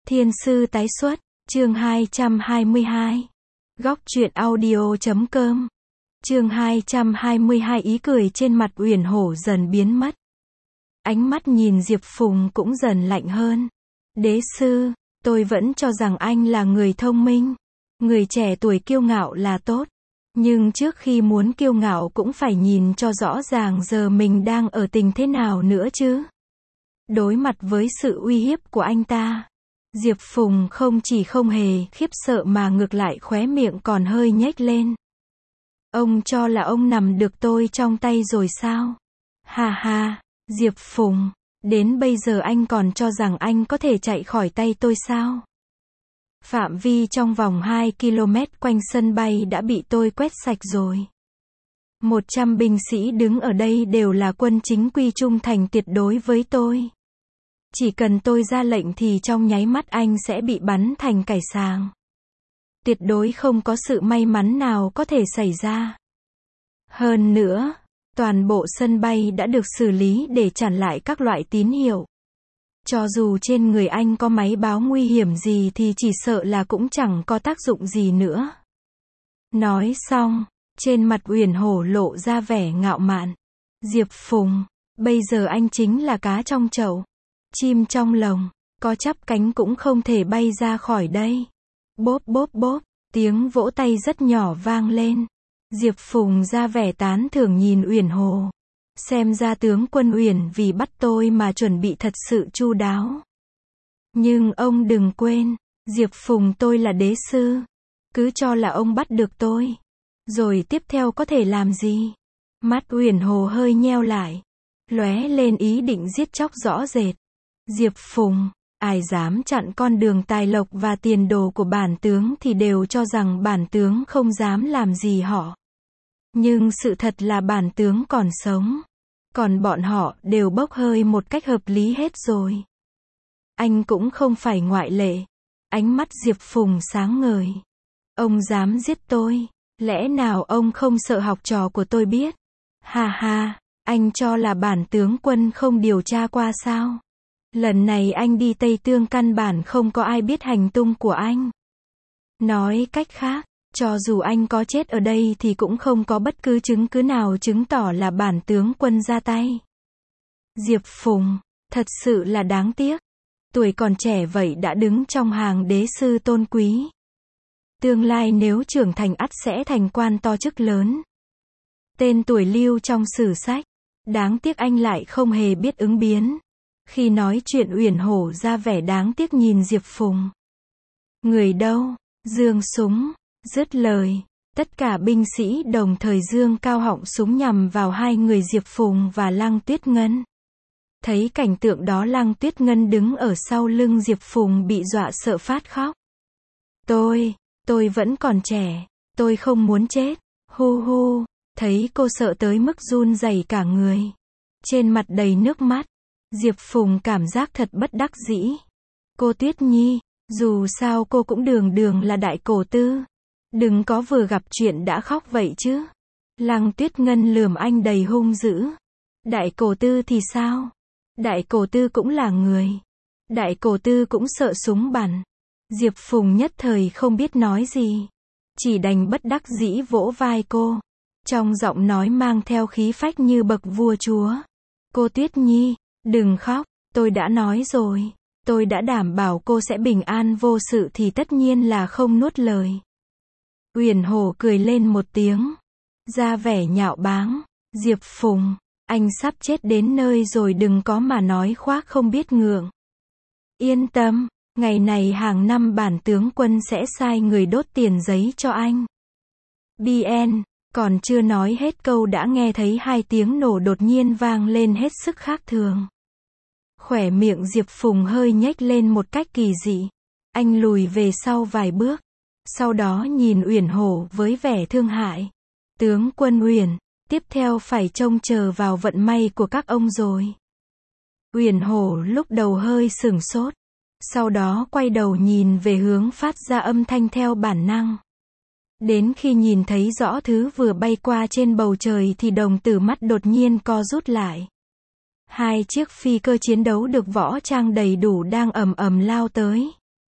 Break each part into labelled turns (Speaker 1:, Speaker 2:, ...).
Speaker 1: Thiên sư tái xuất, chương 222. Góc truyện audio.com. Chương 222 ý cười trên mặt Uyển Hổ dần biến mất. Ánh mắt nhìn Diệp Phùng cũng dần lạnh hơn. Đế sư, tôi vẫn cho rằng anh là người thông minh. Người trẻ tuổi kiêu ngạo là tốt. Nhưng trước khi muốn kiêu ngạo cũng phải nhìn cho rõ ràng giờ mình đang ở tình thế nào nữa chứ. Đối mặt với sự uy hiếp của anh ta, Diệp Phùng không chỉ không hề khiếp sợ mà ngược lại khóe miệng còn hơi nhếch lên. Ông cho là ông nằm được tôi trong tay rồi sao? Ha ha, Diệp Phùng, đến bây giờ anh còn cho rằng anh có thể chạy khỏi tay tôi sao? Phạm vi trong vòng 2 km quanh sân bay đã bị tôi quét sạch rồi. 100 binh sĩ đứng ở đây đều là quân chính quy trung thành tuyệt đối với tôi. Chỉ cần tôi ra lệnh thì trong nháy mắt anh sẽ bị bắn thành cải sàng. Tuyệt đối không có sự may mắn nào có thể xảy ra. Hơn nữa, toàn bộ sân bay đã được xử lý để chặn lại các loại tín hiệu. Cho dù trên người anh có máy báo nguy hiểm gì thì chỉ sợ là cũng chẳng có tác dụng gì nữa. Nói xong, trên mặt Uyển Hổ lộ ra vẻ ngạo mạn. Diệp Phùng, bây giờ anh chính là cá trong chậu, chim trong lồng, có chắp cánh cũng không thể bay ra khỏi đây. Bốp bốp bốp, tiếng vỗ tay rất nhỏ vang lên. Diệp Phùng ra vẻ tán thưởng nhìn Uyển Hổ. Xem ra tướng quân Uyển vì bắt tôi mà chuẩn bị thật sự chu đáo. Nhưng ông đừng quên, Diệp Phùng tôi là đế sư. Cứ cho là ông bắt được tôi. Rồi tiếp theo có thể làm gì? Mắt Uyển Hổ hơi nheo lại. Lóe lên ý định giết chóc rõ rệt. Diệp Phùng, ai dám chặn con đường tài lộc và tiền đồ của bản tướng thì đều cho rằng bản tướng không dám làm gì họ. Nhưng sự thật là bản tướng còn sống. Còn bọn họ đều bốc hơi một cách hợp lý hết rồi. Anh cũng không phải ngoại lệ. Ánh mắt Diệp Phùng sáng ngời. Ông dám giết tôi, lẽ nào ông không sợ học trò của tôi biết? Ha ha, anh cho là bản tướng quân không điều tra qua sao? Lần này anh đi Tây Tương căn bản không có ai biết hành tung của anh. Nói cách khác, cho dù anh có chết ở đây thì cũng không có bất cứ chứng cứ nào chứng tỏ là bản tướng quân ra tay. Diệp Phùng, thật sự là đáng tiếc. Tuổi còn trẻ vậy đã đứng trong hàng đế sư tôn quý. Tương lai nếu trưởng thành ắt sẽ thành quan to chức lớn. Tên tuổi lưu trong sử sách. Đáng tiếc anh lại không hề biết ứng biến. Khi nói chuyện Uyển Hổ ra vẻ đáng tiếc nhìn Diệp Phùng. Người đâu? Giương súng. Dứt lời, tất cả binh sĩ đồng thời giương cao họng súng nhằm vào hai người Diệp Phùng và Lăng Tuyết Ngân. Thấy cảnh tượng đó Lăng Tuyết Ngân đứng ở sau lưng Diệp Phùng bị dọa sợ phát khóc. Tôi vẫn còn trẻ, tôi không muốn chết, hu hu, thấy cô sợ tới mức run rẩy cả người. Trên mặt đầy nước mắt, Diệp Phùng cảm giác thật bất đắc dĩ. Cô Tuyết Nhi, dù sao cô cũng đường đường là đại cổ tư. Đừng có vừa gặp chuyện đã khóc vậy chứ. Lăng Tuyết Ngân lườm anh đầy hung dữ. Đại cổ tư thì sao? Đại cổ tư cũng là người. Đại cổ tư cũng sợ súng bắn. Diệp Phùng nhất thời không biết nói gì. Chỉ đành bất đắc dĩ vỗ vai cô. Trong giọng nói mang theo khí phách như bậc vua chúa. Cô Tuyết Nhi, đừng khóc, tôi đã nói rồi. Tôi đã đảm bảo cô sẽ bình an vô sự thì tất nhiên là không nuốt lời. Uyển Hổ cười lên một tiếng. Ra vẻ nhạo báng. Diệp Phùng, anh sắp chết đến nơi rồi đừng có mà nói khoác không biết ngượng. Yên tâm, ngày này hàng năm bản tướng quân sẽ sai người đốt tiền giấy cho anh. BN, còn chưa nói hết câu đã nghe thấy hai tiếng nổ đột nhiên vang lên hết sức khác thường. Khóe miệng Diệp Phùng hơi nhếch lên một cách kỳ dị. Anh lùi về sau vài bước. Sau đó nhìn Uyển Hổ với vẻ thương hại. Tướng quân Uyển, tiếp theo phải trông chờ vào vận may của các ông rồi. Uyển Hổ lúc đầu hơi sửng sốt. Sau đó quay đầu nhìn về hướng phát ra âm thanh theo bản năng. Đến khi nhìn thấy rõ thứ vừa bay qua trên bầu trời thì đồng tử mắt đột nhiên co rút lại. Hai chiếc phi cơ chiến đấu được võ trang đầy đủ đang ầm ầm lao tới.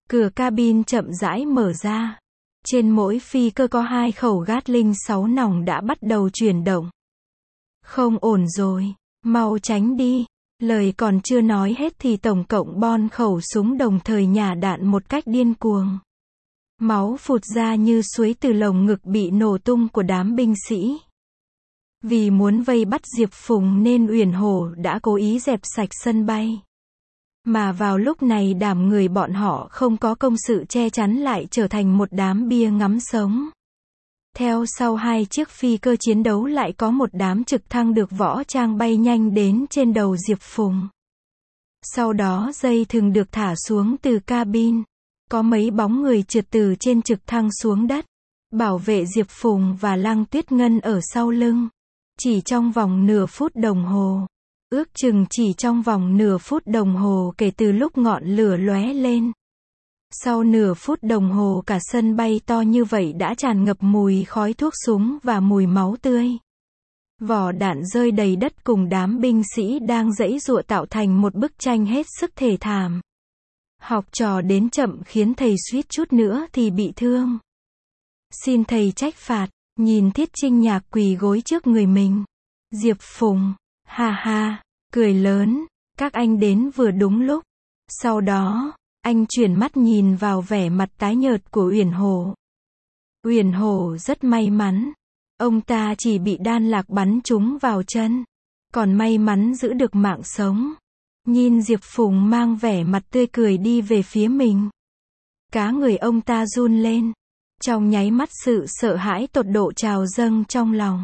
Speaker 1: Cửa cabin chậm rãi mở ra. Trên mỗi phi cơ có 2 khẩu Gatling 6 nòng đã bắt đầu chuyển động. Không ổn rồi, mau tránh đi. Lời còn chưa nói hết thì tổng cộng bon khẩu súng đồng thời nhả đạn một cách điên cuồng. Máu phụt ra như suối từ lồng ngực bị nổ tung của đám binh sĩ. Vì muốn vây bắt Diệp Phùng nên Uyển Hổ đã cố ý dẹp sạch sân bay. Mà vào lúc này đám người bọn họ không có công sự che chắn lại trở thành một đám bia ngắm sống. Theo sau 2 chiếc phi cơ chiến đấu lại có một đám trực thăng được võ trang bay nhanh đến trên đầu Diệp Phùng. Sau đó dây thừng được thả xuống từ cabin. Có mấy bóng người trượt từ trên trực thăng xuống đất. Bảo vệ Diệp Phùng và Lăng Tuyết Ngân ở sau lưng. Chỉ trong vòng nửa phút đồng hồ. Ước chừng chỉ trong vòng nửa phút đồng hồ kể từ lúc ngọn lửa lóe lên. Sau nửa phút đồng hồ cả sân bay to như vậy đã tràn ngập mùi khói thuốc súng và mùi máu tươi. Vỏ đạn rơi đầy đất cùng đám binh sĩ đang giãy giụa tạo thành một bức tranh hết sức thê thảm. Học trò đến chậm khiến thầy suýt chút nữa thì bị thương. Xin thầy trách phạt, nhìn Thiết Trinh Nhạc quỳ gối trước người mình. Diệp Phùng, ha ha, cười lớn, các anh đến vừa đúng lúc. Sau đó, anh chuyển mắt nhìn vào vẻ mặt tái nhợt của Uyển Hổ. Uyển Hổ rất may mắn. Ông ta chỉ bị đan lạc bắn trúng vào chân. Còn may mắn giữ được mạng sống. Nhìn Diệp Phùng mang vẻ mặt tươi cười đi về phía mình. Cá người ông ta run lên. Trong nháy mắt sự sợ hãi tột độ trào dâng trong lòng.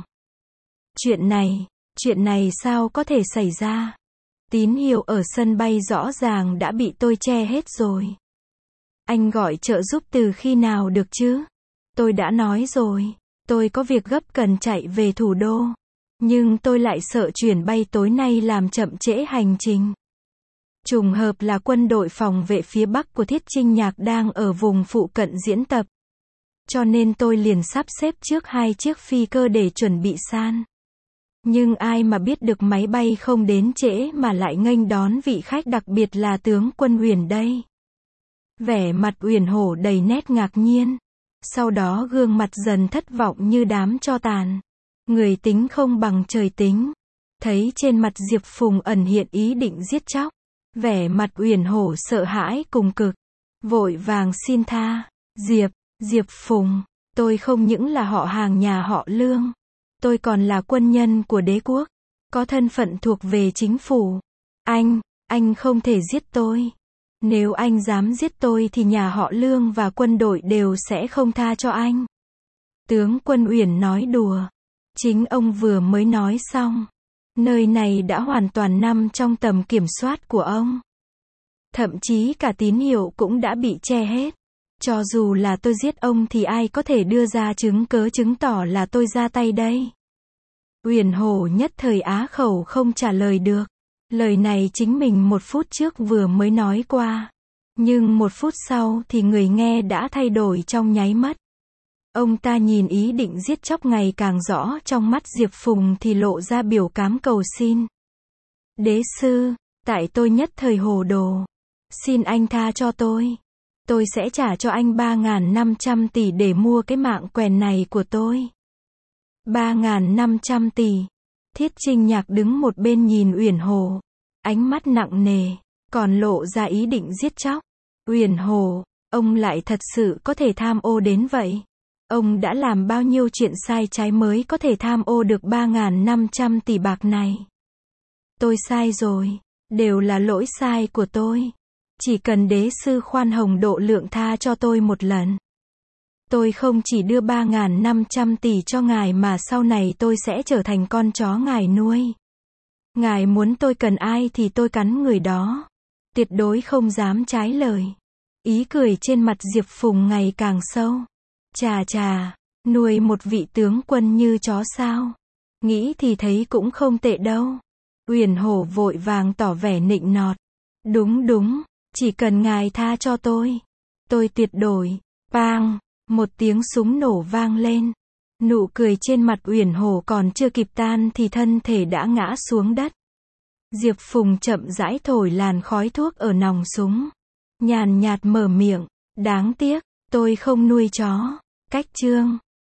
Speaker 1: Chuyện này sao có thể xảy ra? Tín hiệu ở sân bay rõ ràng đã bị tôi che hết rồi. Anh gọi trợ giúp từ khi nào được chứ? Tôi đã nói rồi, tôi có việc gấp cần chạy về thủ đô. Nhưng tôi lại sợ chuyển bay tối nay làm chậm trễ hành trình. Trùng hợp là quân đội phòng vệ phía Bắc của Thiết Trinh Nhạc đang ở vùng phụ cận diễn tập. Cho nên tôi liền sắp xếp trước 2 chiếc phi cơ để chuẩn bị san. Nhưng ai mà biết được máy bay không đến trễ mà lại nghênh đón vị khách đặc biệt là tướng quân Uyển đây. Vẻ mặt Uyển Hổ đầy nét ngạc nhiên. Sau đó gương mặt dần thất vọng như đám tro tàn. Người tính không bằng trời tính. Thấy trên mặt Diệp Phùng ẩn hiện ý định giết chóc. Vẻ mặt Uyển Hổ sợ hãi cùng cực. Vội vàng xin tha. Diệp Phùng, tôi không những là họ hàng nhà họ Lương. Tôi còn là quân nhân của đế quốc. Có thân phận thuộc về chính phủ. Anh không thể giết tôi. Nếu anh dám giết tôi thì nhà họ Lương và quân đội đều sẽ không tha cho anh. Tướng quân Uyển nói đùa. Chính ông vừa mới nói xong. Nơi này đã hoàn toàn nằm trong tầm kiểm soát của ông. Thậm chí cả tín hiệu cũng đã bị che hết. Cho dù là tôi giết ông thì ai có thể đưa ra chứng cớ chứng tỏ là tôi ra tay đây? Uyển Hổ nhất thời á khẩu không trả lời được. Lời này chính mình 1 phút trước vừa mới nói qua. Nhưng 1 phút sau thì người nghe đã thay đổi trong nháy mắt. Ông ta nhìn ý định giết chóc ngày càng rõ trong mắt Diệp Phùng thì lộ ra biểu cám cầu xin. Đế sư, tại tôi nhất thời hồ đồ. Xin anh tha cho tôi. Tôi sẽ trả cho anh 3.500 tỷ để mua cái mạng quèn này của tôi. 3.500 tỷ. Thiết Trinh Nhạc đứng một bên nhìn Uyển Hổ. Ánh mắt nặng nề, còn lộ ra ý định giết chóc. Uyển Hổ, ông lại thật sự có thể tham ô đến vậy? Ông đã làm bao nhiêu chuyện sai trái mới có thể tham ô được 3.500 tỷ bạc này? Tôi sai rồi. Đều là lỗi sai của tôi. Chỉ cần đế sư khoan hồng độ lượng tha cho tôi một lần. Tôi không chỉ đưa 3.500 tỷ cho ngài mà sau này tôi sẽ trở thành con chó ngài nuôi. Ngài muốn tôi cần ai thì tôi cắn người đó. Tuyệt đối không dám trái lời. Ý cười trên mặt Diệp Phùng ngày càng sâu. Chà, nuôi một vị tướng quân như chó sao? Nghĩ thì thấy cũng không tệ đâu. Uyển Hổ vội vàng tỏ vẻ nịnh nọt. Đúng, chỉ cần ngài tha cho tôi tuyệt đối. Bang, một tiếng súng nổ vang lên. Nụ cười trên mặt Uyển Hổ còn chưa kịp tan thì thân thể đã ngã xuống đất. Diệp Phùng chậm rãi thổi làn khói thuốc ở nòng súng. Nhàn nhạt mở miệng, Đáng tiếc, tôi không nuôi chó. Cách chương